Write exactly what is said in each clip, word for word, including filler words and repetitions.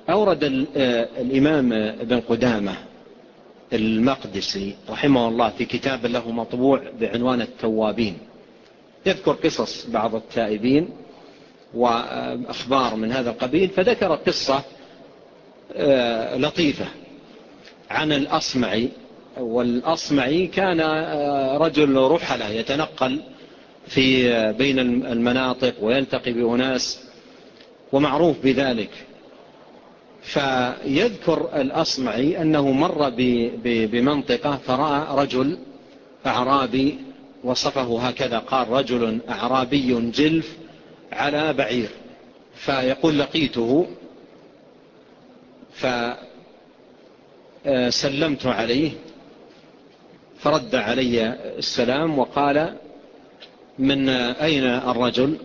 أورد الإمام ابن قدامة المقدسي رحمه الله في كتاب له مطبوع بعنوان التوابين، يذكر قصص بعض التائبين وأخبار من هذا القبيل، فذكر قصة لطيفة عن الأصمعي. والأصمعي كان رجل رحلة يتنقل في بين المناطق ويلتقي بأناس ومعروف بذلك. فيذكر الأصمعي أنه مر بمنطقة فرأى رجل أعرابي، وصفه هكذا قال: رجل أعرابي جلف على بعير. فيقول: لقيته فسلمت عليه فرد علي السلام وقال: من أين الرجل؟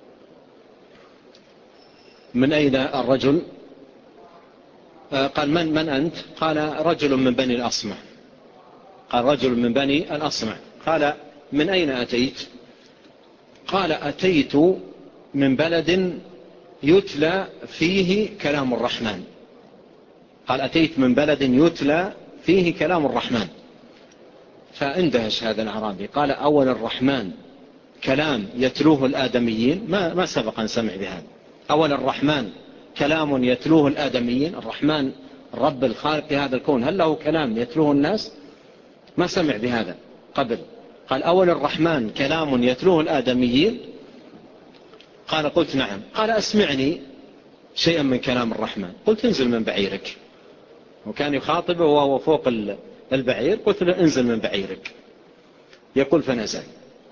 من أين الرجل؟ قال: من من أنت؟ قال: رجل من بني الأصمع. قال: رجل من بني الأصمع. قال: من أين أتيت؟ قال: أتيت من بلد يتلى فيه كلام الرحمن. قال: أتيت من بلد يتلى فيه كلام الرحمن. فاندهش هذا الأعرابي، قال: أول الرحمن كلام يتلوه الآدميين؟ ما ما سبق أن سمع بهذا. أول الرحمن كلام يتلوه الآدميين؟ الرحمن رب الخالق هذا الكون هل له كلام يتلوه الناس؟ ما سمع بهذا قبل. قال: أول الرحمن كلام يتلوه الآدميين؟ قال: قلت: نعم. قال: أسمعني شيئا من كلام الرحمن. قلت: انزل من بعيرك. وكان يخاطبه وهو فوق البعير. قلت له: انزل من بعيرك. يقول: فنزل.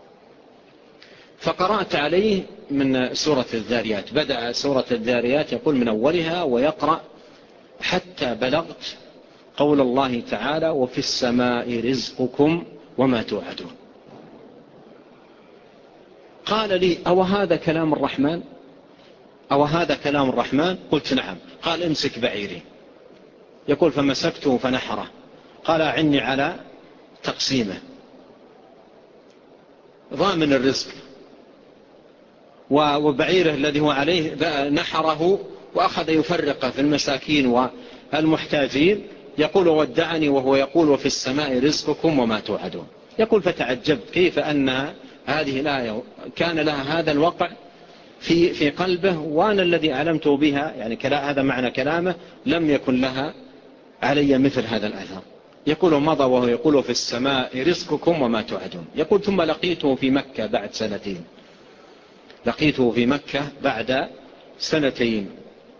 فقرأت عليه من سورة الذاريات. بدأ سورة الذاريات يقول من أولها ويقرأ حتى بلغت قول الله تعالى: وفي السماء رزقكم وما توعدون. قال لي: أو هذا كلام الرحمن؟ أو هذا كلام الرحمن؟ قلت: نعم. قال: امسك بعيري. يقول: فمسكته فنحره. قال: أعني على تقسيمه. ضامن الرزق، وبعيره الذي هو عليه نحره وأخذ يفرقه في المساكين والمحتاجين. يقول: ودعني وهو يقول: وفي السماء رزقكم وما توعدون. يقول: فتعجبت كيف أن هذه الآية كان لها هذا الوقع في في قلبه، وأنا الذي أعلمته بها، يعني هذا معنى كلامه، لم يكن لها علي مثل هذا الأثر. يقول: مضى وهو يقول: في السماء رزقكم وما توعدون. يقول: ثم لقيته في مكة بعد سنتين. لقيته في مكة بعد سنتين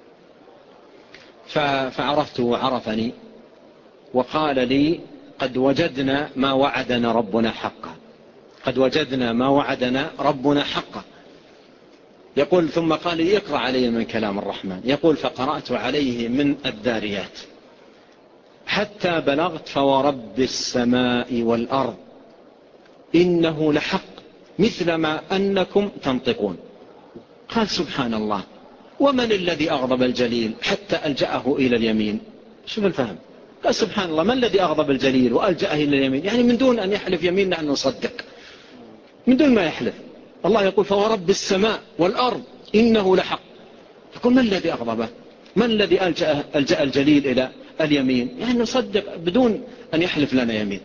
فعرفته وعرفني وقال لي: قد وجدنا ما وعدنا ربنا حقا. قد وجدنا ما وعدنا ربنا حقا. يقول: ثم قال لي: اقرأ علي من كلام الرحمن. يقول: فقرأت عليه من الذاريات حتى بلغت فورب السماء والأرض إنه لحق مثل ما أنكم تنطقون. قال: سبحان الله، ومن الذي أغضب الجليل حتى ألجأه إلى اليمين؟ شوف الفهم. قال: سبحان الله، من الذي أغضب الجليل وألجأه إلى اليمين؟ يعني من دون أن يحلف يمين نحن نصدق، من دون ما يحلف. الله يقول: فورب السماء والأرض إنه لحق. يقول: من الذي أغضبه؟ من الذي ألجأ, ألجأ الجليل إلى اليمين؟ يعني نصدق بدون أن يحلف لنا يمين.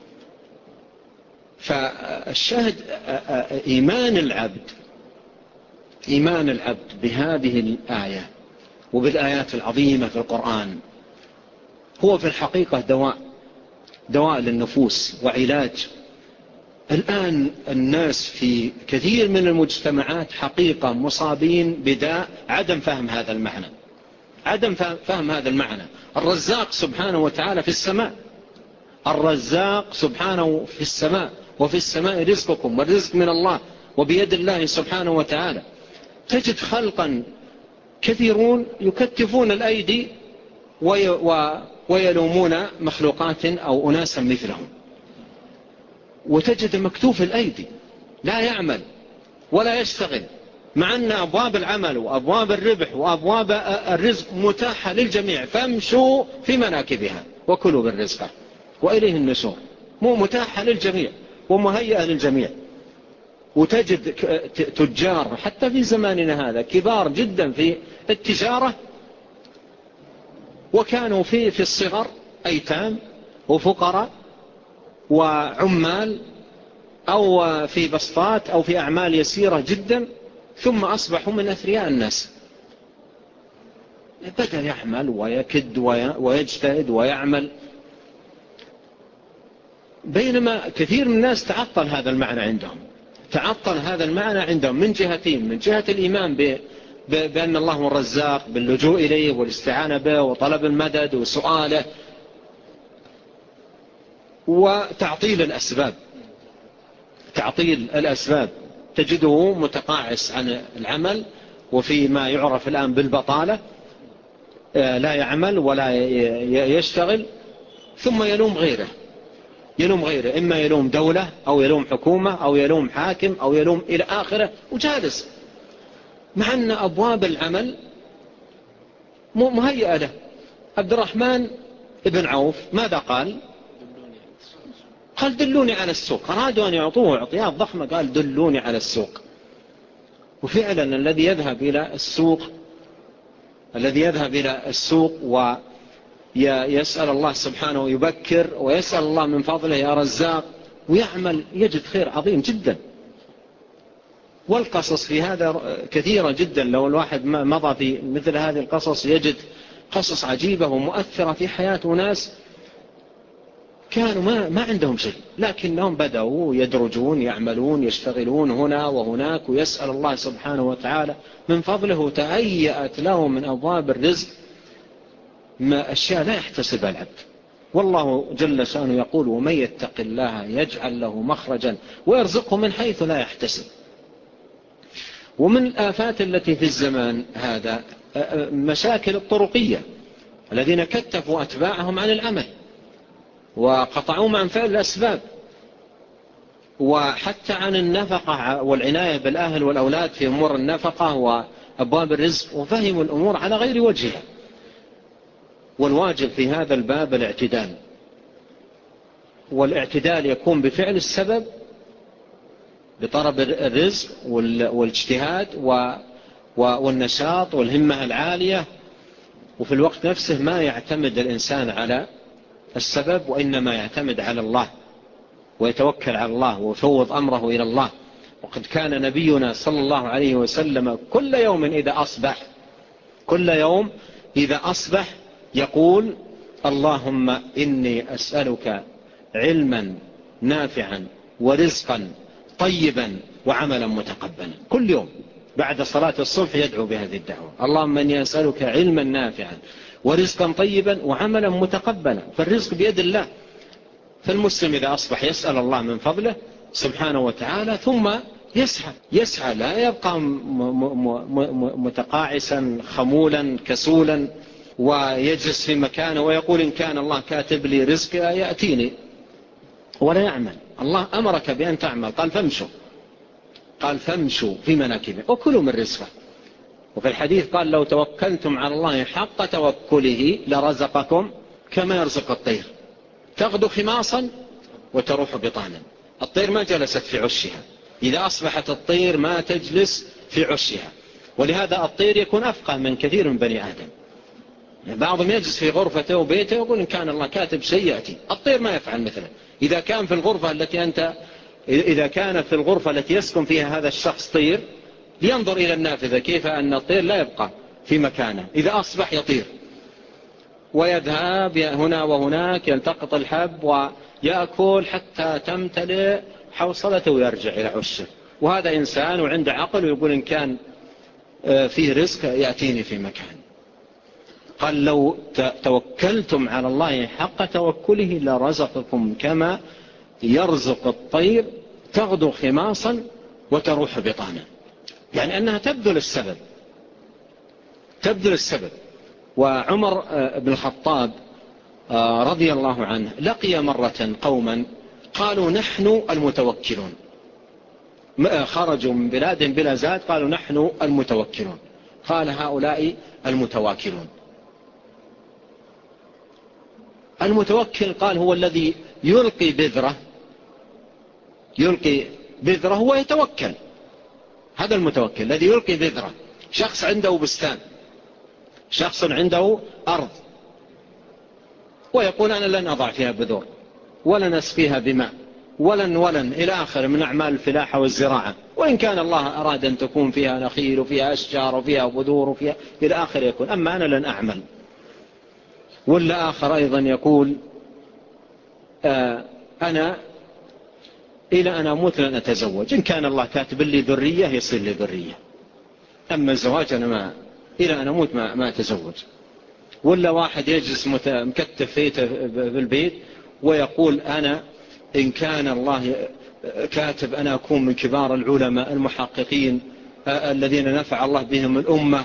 فالشاهد إيمان العبد إيمان العبد بهذه الآية وبالآيات العظيمة في القرآن هو في الحقيقة دواء دواء للنفوس وعلاج. الآن الناس في كثير من المجتمعات حقيقة مصابين بداء عدم فهم هذا المعنى، عدم فهم هذا المعنى. الرزاق سبحانه وتعالى في السماء، الرزاق سبحانه في السماء، وفي السماء رزقكم، والرزق من الله وبيد الله سبحانه وتعالى. تجد خلقا كثيرون يكتفون الأيدي ويلومون مخلوقات أو أناسا مثلهم، وتجد مكتوف الأيدي لا يعمل ولا يشتغل، مع أن أبواب العمل وأبواب الربح وأبواب الرزق متاحة للجميع، فامشوا في مناكبها وكلوا بالرزق وإليه النشور، مو متاحة للجميع ومهيئة للجميع. وتجد تجار حتى في زماننا هذا كبار جدا في التجارة وكانوا في في الصغر أيتام وفقراء وعمال أو في بسطات أو في أعمال يسيرة جدا، ثم أصبحوا من أثرياء الناس. بدأ يعمل ويكد ويجتهد ويعمل، بينما كثير من الناس تعطل هذا المعنى عندهم. تعطل هذا المعنى عندهم من جهتين: من جهة الإيمان بأن الله هو الرزاق، باللجوء إليه والاستعانة به وطلب المدد وسؤاله، وتعطيل الأسباب. تعطيل الأسباب تجده متقاعس عن العمل، وفي ما يعرف الآن بالبطالة، لا يعمل ولا يشتغل، ثم يلوم غيره يلوم غيره إما يلوم دولة أو يلوم حكومة أو يلوم حاكم أو يلوم إلى آخره، وجالس، مع أن أبواب العمل مهيئة له. عبد الرحمن بن عوف ماذا قال؟ قال دلوني على السوق. أرادوا أن يعطوه عطيات ضخمة، قال دلوني على السوق. وفعلا الذي يذهب إلى السوق الذي يذهب إلى السوق ويسأل الله سبحانه ويبكر ويسأل الله من فضله يا رزاق ويعمل، يجد خير عظيم جدا. والقصص في هذا كثيرة جدا، لو الواحد مضى في مثل هذه القصص يجد قصص عجيبة ومؤثرة في حياة ناس كانوا ما, ما عندهم شيء، لكنهم بدأوا يدرجون، يعملون، يشتغلون هنا وهناك، ويسأل الله سبحانه وتعالى من فضله. تهيأت له من أبواب الرزق ما أشياء لا يحتسبها العبد. والله جل شأنه يقول: ومن يتق الله يجعل له مخرجا ويرزقه من حيث لا يحتسب. ومن الآفات التي في الزمان هذا مشاكل الطرقية الذين كتفوا أتباعهم عن العمل وقطعوهم عن فعل الأسباب، وحتى عن النفقة والعناية بالأهل والأولاد في أمور النفقة وأبواب الرزق، وفهموا الأمور على غير وجهها. والواجب في هذا الباب الاعتدال، والاعتدال يكون بفعل السبب بطلب الرزق والاجتهاد والنشاط والهمة العالية، وفي الوقت نفسه ما يعتمد الإنسان على السبب، وإنما يعتمد على الله ويتوكل على الله ويفوض أمره إلى الله. وقد كان نبينا صلى الله عليه وسلم كل يوم إذا أصبح كل يوم إذا أصبح يقول: اللهم إني أسألك علما نافعا ورزقا طيبا وعملا متقبلا. كل يوم بعد صلاة الصبح يدعو بهذه الدعوة: اللهم إني أسألك علما نافعا ورزقا طيبا وعملا متقبلا. فالرزق بيد الله. فالمسلم إذا أصبح يسأل الله من فضله سبحانه وتعالى، ثم يسعى يسعى لا يبقى متقاعسا خمولا كسولا ويجلس في مكانه ويقول إن كان الله كاتب لي رزق يأتيني، ولا يعمل. الله أمرك بأن تعمل، قال فامشوا قال فامشوا في مناكبه وكلوا من رزقه. وفي الحديث قال: لو توكلتم على الله حق توكله لرزقكم كما يرزق الطير تغدو خماصا وتروح بطانا. الطير ما جلست في عشها، إذا أصبحت الطير ما تجلس في عشها. ولهذا الطير يكون أفقه من كثير من بني آدم. بعضهم يجلس في غرفته وبيته ويقول إن كان الله كاتب شيء يأتي. الطير ما يفعل مثله. إذا كان في الغرفة التي أنت إذا كانت في الغرفة التي يسكن فيها هذا الشخص طير، لينظر إلى النافذة كيف أن الطير لا يبقى في مكانه، إذا أصبح يطير ويذهب هنا وهناك يلتقط الحب ويأكل حتى تمتلئ حوصلته ويرجع إلى عشه. وهذا إنسان وعنده عقل ويقول إن كان فيه رزق يأتيني في مكان. قال: لو توكلتم على الله حق توكله لرزقكم كما يرزق الطير تغدو خماصا وتروح بطانا. يعني أنها تبذل السبب تبذل السبب. وعمر بن الخطاب رضي الله عنه لقي مرة قوما قالوا نحن المتوكلون، خرجوا من بلاد بلا زاد قالوا نحن المتوكلون. قال: هؤلاء المتواكلون. المتوكل قال هو الذي يلقي بذرة يلقي بذرة هو يتوكل. هذا المتوكل الذي يلقي بذرة. شخص عنده بستان، شخص عنده أرض ويقول أنا لن أضع فيها بذور ولن أسقيها بماء ولن ولن إلى آخر من أعمال الفلاحة والزراعة، وإن كان الله أراد أن تكون فيها نخيل وفيها أشجار وفيها بذور وفيها إلى آخر يكون، أما أنا لن أعمل. ولا آخر أيضا يقول آه أنا إلى أن أموت لن أتزوج، إن كان الله كاتب لي ذرية يصير لي ذرية، أما الزواج أنا ما إلى أن أموت ما, ما أتزوج. ولا واحد يجلس مكتف فيته في البيت ويقول أنا إن كان الله كاتب أنا أكون من كبار العلماء المحققين الذين نفع الله بهم الأمة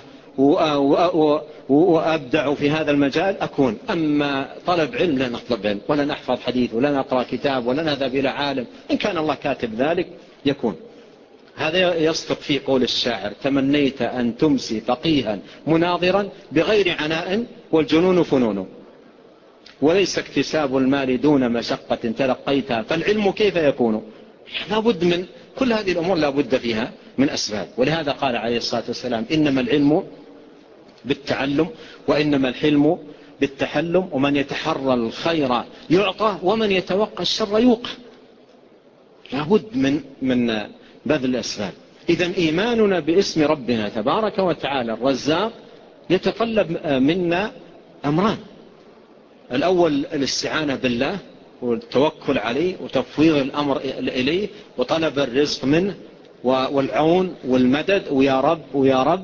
وأبدعوا في هذا المجال أكون، أما طلب علم لن أطلب علم ولن أحفظ حديث ولن أقرأ كتاب ولن أذهب إلى عالم، إن كان الله كاتب ذلك يكون. هذا يصدق في قول الشاعر تمنيت أن تمسي فقيها مناظرا بغير عناء والجنون فنون، وليس اكتساب المال دون مشقة تلقيتها فالعلم كيف يكون. لا بد من كل هذه الأمور لا بد فيها من أسباب، ولهذا قال عليه الصلاة والسلام إنما العلم بالتعلم وإنما الحلم بالتحلم، ومن يتحرى الخير يعطى ومن يتوقع الشر يوقع. لا بد من من بذل الأسباب. إذن إيماننا باسم ربنا تبارك وتعالى الرزاق يتطلب منا أمران: الأول الاستعانة بالله والتوكل عليه وتفويض الأمر إليه وطلب الرزق منه والعون والمدد ويا رب ويا رب،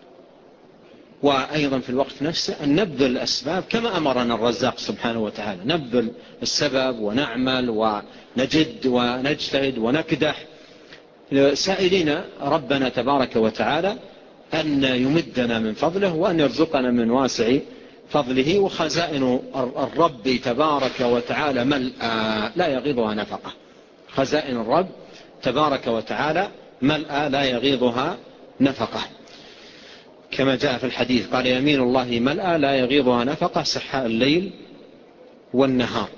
وأيضا في الوقت نفسه أن نبذل الأسباب كما أمرنا الرزاق سبحانه وتعالى، نبذل السبب ونعمل ونجد ونجتهد ونكدح سائلين ربنا تبارك وتعالى أن يمدنا من فضله وأن يرزقنا من واسع فضله. وخزائن الرب تبارك وتعالى ملأى لا يغيضها نفقة، خزائن الرب تبارك وتعالى ملأى لا يغيضها نفقة، كما جاء في الحديث قال يمين الله ملأى لا يغيضها نفقة سحاء الليل والنهار.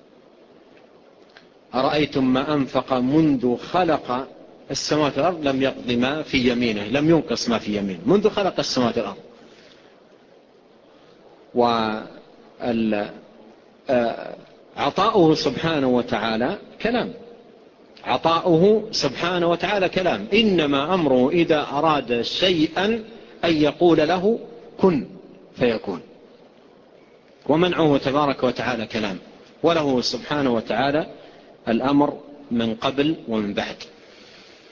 أرأيتم ما أنفق منذ خلق السماوات والأرض لم يقض ما في يمينه، لم ينقص ما في يمينه منذ خلق السماوات والأرض. وعطاؤه سبحانه وتعالى كلام، عطاؤه سبحانه وتعالى كلام، إنما أمره إذا أراد شيئا أن يقول له كن فيكون. ومنعه تبارك وتعالى كلام، وله سبحانه وتعالى الأمر من قبل ومن بعد.